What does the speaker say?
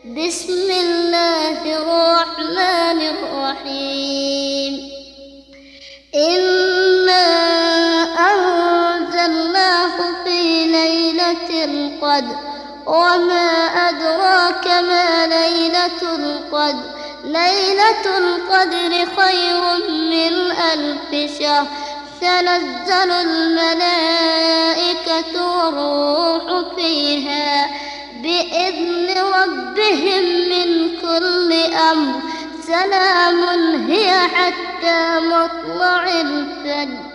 بسم الله الرحمن الرحيم. إنا أنزلناه في ليلة القدر وما أدراك ما ليلة القدر. ليلة القدر خير من 1000 شهر. تنزل الملائكة والروح فيها بإذن ربهم من كل أمر. سلام هي حتى مطلع الفجر.